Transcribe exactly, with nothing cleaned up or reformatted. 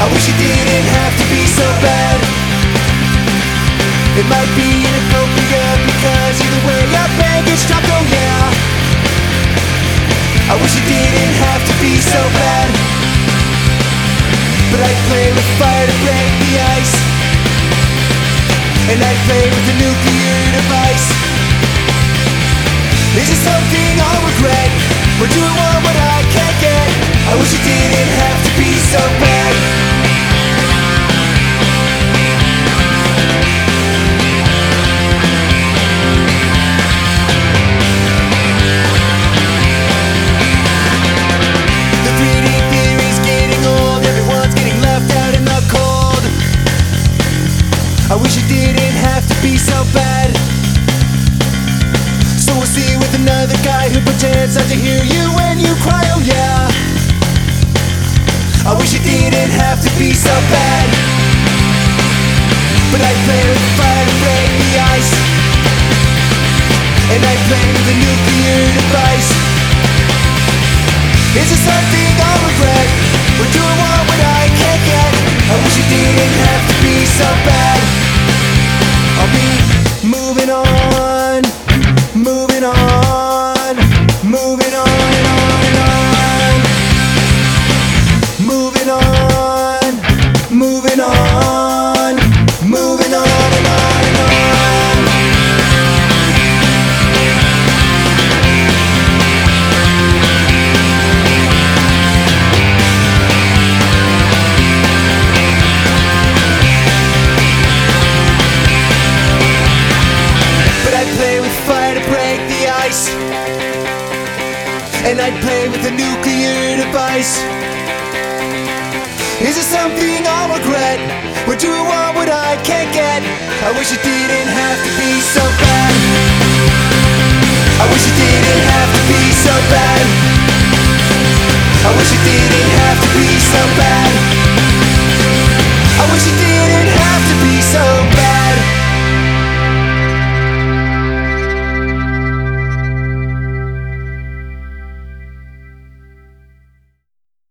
I wish it didn't have to be so bad. It might be inappropriate because either way your band gets dropped, oh yeah. I wish it didn't have to be so bad, but I'd play with fire to break the ice, and I'd play with a nuclear device. Is it something I'll regret? Or do I want what I can't get? I wish it didn't have to be so bad. The three D theory's getting old, everyone's getting left out in the cold. I wish it didn't have to be so bad. So we'll see with another guy who pretends not to hear you when you cry, oh yeah. I wish it didn't have to be so bad, but I'd play with fire to break the ice, and I'd play with a nuclear device. Is it something I'll regret? Or do I want what I can't get? I wish it didn't have to be so bad. I'll be moving on, moving on, moving on and on and on, moving on, moving on, moving on and on and on. But I'd play with fire to break the ice, and I'd play with a nuclear device. Is it something I'll regret? Or do I want what I can't get? I wish it didn't happen.